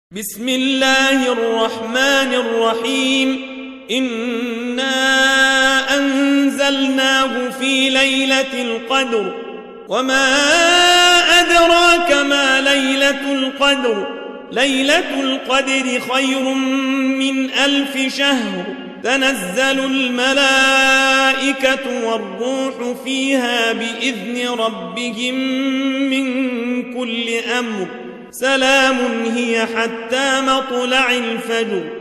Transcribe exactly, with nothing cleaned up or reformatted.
بسم الله الرحمن الرحيم إنا أنزلناه في ليلة القدر وما أدراك ما ليلة القدر ليلة القدر خير من ألف شهر تنزل الملائكة والروح فيها بإذن ربهم من كل أمر سلام هي حتى مطلع الفجر.